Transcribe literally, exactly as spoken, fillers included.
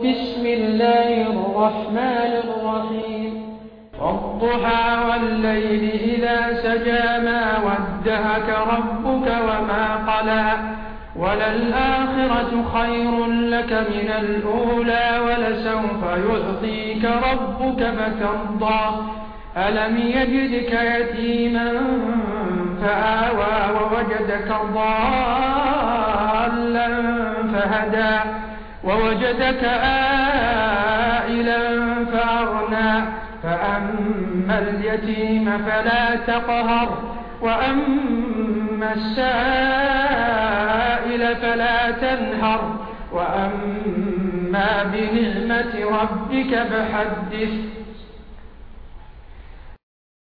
بسم الله الرحمن الرحيم والضحى والليل إذا سجى ما ودعك ربك وما قلى وللآخرة خير لك من الأولى ولسوف يعطيك ربك فترضى ألم يجدك يتيما فآوى ووجدك ضالا فهدى ووجدك آئلا فأغنى فأما اليتيم فلا تقهر وأما السائل فلا تنهر وأما بنعمة ربك فحدث